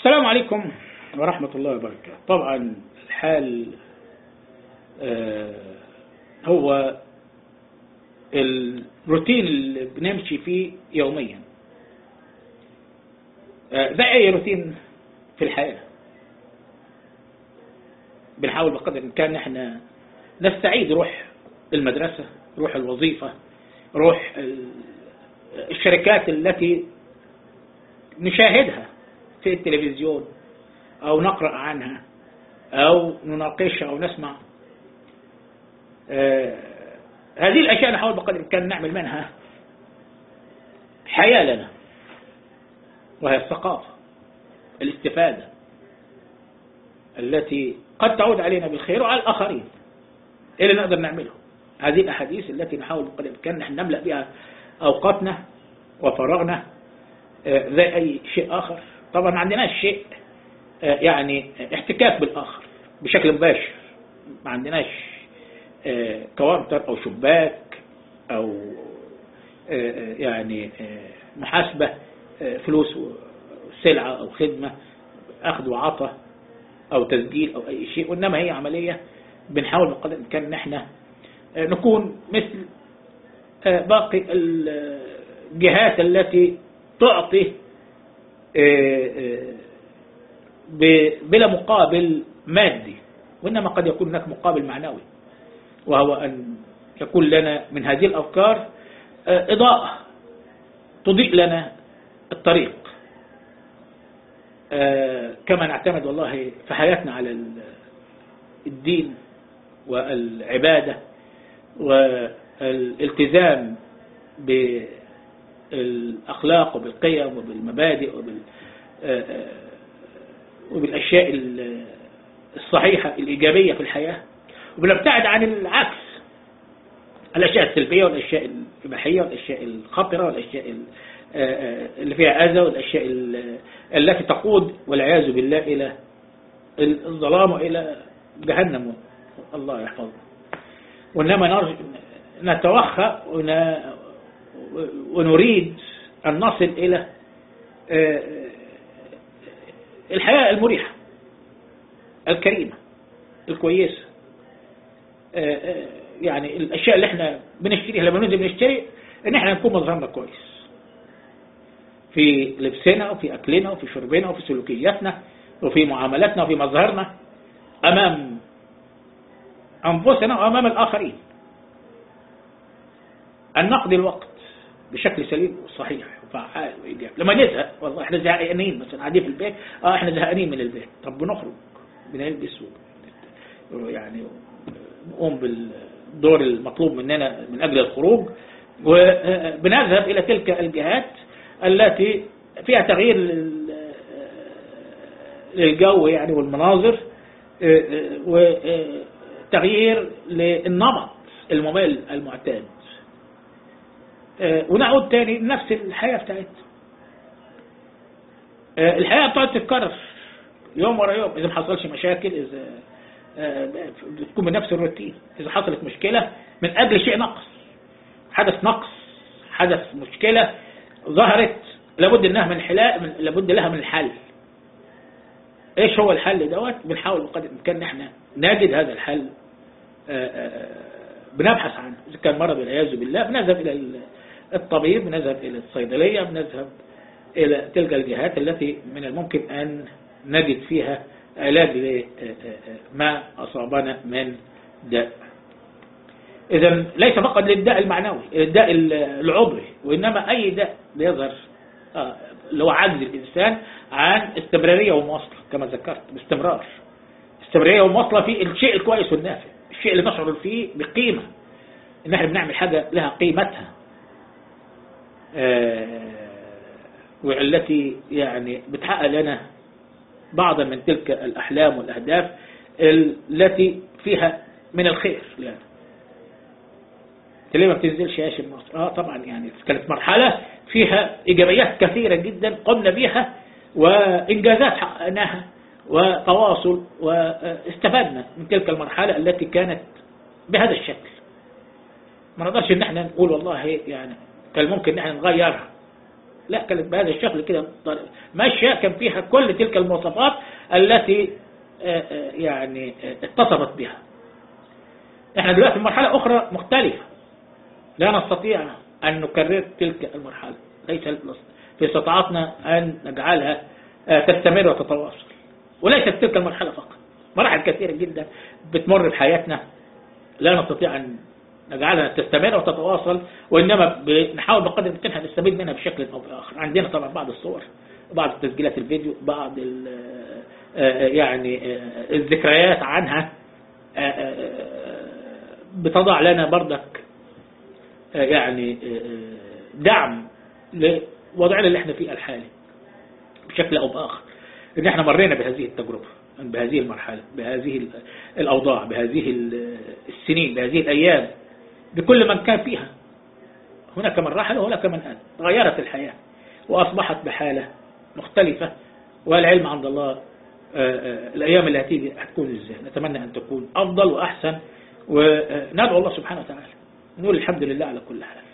السلام عليكم ورحمة الله وبركاته. طبعا الحال هو الروتين اللي بنمشي فيه يوميا، ده أي روتين في الحياة. بنحاول بقدر الإمكان نحن نستعيد روح المدرسة، روح الوظيفة، روح الشركات التي نشاهدها في التلفزيون أو نقرأ عنها أو نناقشها أو نسمع. هذه الأشياء نحاول بقدر الإمكان نعمل منها حياة لنا، وهي الثقافة، الاستفادة التي قد تعود علينا بالخير وعلى الآخرين. إيه اللي نقدر نعمله؟ هذه الأحاديث التي نحاول بقدر الإمكان نحن نملأ بها أوقاتنا وفراغنا زي أي شيء آخر. طبعا ما عندناش شيء يعني احتكاك بالآخر بشكل مباشر، ما عندناش كوارتر أو شباك أو يعني محاسبة فلوس سلعة أو خدمة، أخذ وعطى أو تسجيل أو أي شيء، وإنما هي عملية بنحاول بقدر الإمكان نحن نكون مثل باقي الجهات التي تعطي بلا مقابل مادي، وإنما قد يكون هناك مقابل معنوي، وهو أن يكون لنا من هذه الأفكار إضاءة تضيء لنا الطريق، كما نعتمد والله في حياتنا على الدين والعبادة والالتزام بالأخلاق وبالقيم وبالمبادئ وبالأشياء الصحيحة الإيجابية في الحياة، وبنبتعد عن العكس، الأشياء السلبية والأشياء الإباحية والأشياء الخطرة والأشياء اللي فيها أذى والأشياء التي تقود والعياذ بالله إلى الظلام وإلى جهنم، الله يحفظنا. وإنما نتوخى ونريد أن نصل إلى الحياة المريحة الكريمة الكويسة. يعني الأشياء اللي احنا بنشتريها لما ننزل بنشتري ان احنا نكون مظهرنا كويس في لبسنا وفي أكلنا وفي شربنا وفي سلوكياتنا وفي معاملاتنا وفي مظهرنا أمام أنفسنا وأمام الآخرين، أن نقضي الوقت بشكل سليم وصحيح وفعال وإيجابي. لما نزهق، والله احنا زهقانين مثلا قاعدين في البيت، احنا زهقانين من البيت، طب بنخرج بنلبس يعني نقوم بالدور المطلوب مننا من أجل الخروج، وبنذهب إلى تلك الجهات التي فيها تغيير للجو يعني والمناظر، وتغيير للنمط الممل المعتاد، ونعود تاني لنفس الحياة بتاعتنا. الحياة بتقعد تتكرر يوم ورا يوم، إذا ما حصلش مشاكل، إذا بتكون بنفس الروتين. إذا حصلت مشكلة من أجل شيء نقص، حدث نقص، حدث مشكلة ظهرت، لابد لها من الحل. إيش هو الحل دوت؟ بنحاول بقدر الإمكان نحن نجد هذا الحل، بنبحث عنه. إذا كان مرض والعياذ بالله بنذهب إلى الطبيب، بنذهب إلى الصيدلية، بنذهب إلى تلك الجهات التي من الممكن أن نجد فيها علاج لما أصابنا من داء. إذن ليس فقط للداء المعنوي، الداء العضوي، وإنما أي داء بيظهر اللي هو عجز الإنسان عن استمرارية ومواصلة، كما ذكرت باستمرار، استمرارية ومواصلة في الشيء الكويس والنافع، الشيء اللي نشعر فيه بقيمة، إن احنا بنعمل حاجة لها قيمتها، والتي يعني بتحقق لنا بعضا من تلك الأحلام والأهداف التي فيها من الخير. يعني ليه ما بتنزلش يا شيخ مصر؟ طبعا يعني كانت مرحلة فيها إيجابيات كثيرة جدا قمنا بها، وإنجازات حققناها، وتواصل، واستفدنا من تلك المرحلة التي كانت بهذا الشكل. ما نقدرش ان احنا نقول والله يعني كان ممكن ان احنا نغيرها، لا، كانت بهذا الشكل كده ماشية، كان فيها كل تلك المواصفات التي يعني اتصفت بها. احنا دلوقتي في مرحلة أخرى مختلفة، لا نستطيع أن نكرر تلك المرحلة، ليس في استطاعتنا أن نجعلها تستمر وتتواصل. وليست تلك المرحلة فقط، مراحل كثيرة جدا بتمر بحياتنا لا نستطيع أن نجعلها تستمر وتتواصل، وإنما بنحاول بقدر الإمكان نستفيد منها بشكل أو بآخر. عندنا طبعا بعض الصور، بعض تسجيلات الفيديو، بعض يعني الذكريات عنها بتضع لنا بردك يعني دعم لوضعنا اللي احنا فيه الحالي بشكل أو بآخر، إن احنا مرينا بهذه التجربة، بهذه المرحلة، بهذه الأوضاع، بهذه السنين، بهذه الأيام، بكل من كان فيها. هناك من رحل وهناك من آل. تغيرت الحياة وأصبحت بحالة مختلفة، والعلم عند الله الأيام اللي هتيجي هتكون إزاي. نتمنى أن تكون أفضل وأحسن، وندعو الله سبحانه وتعالى، نقول الحمد لله على كل حال.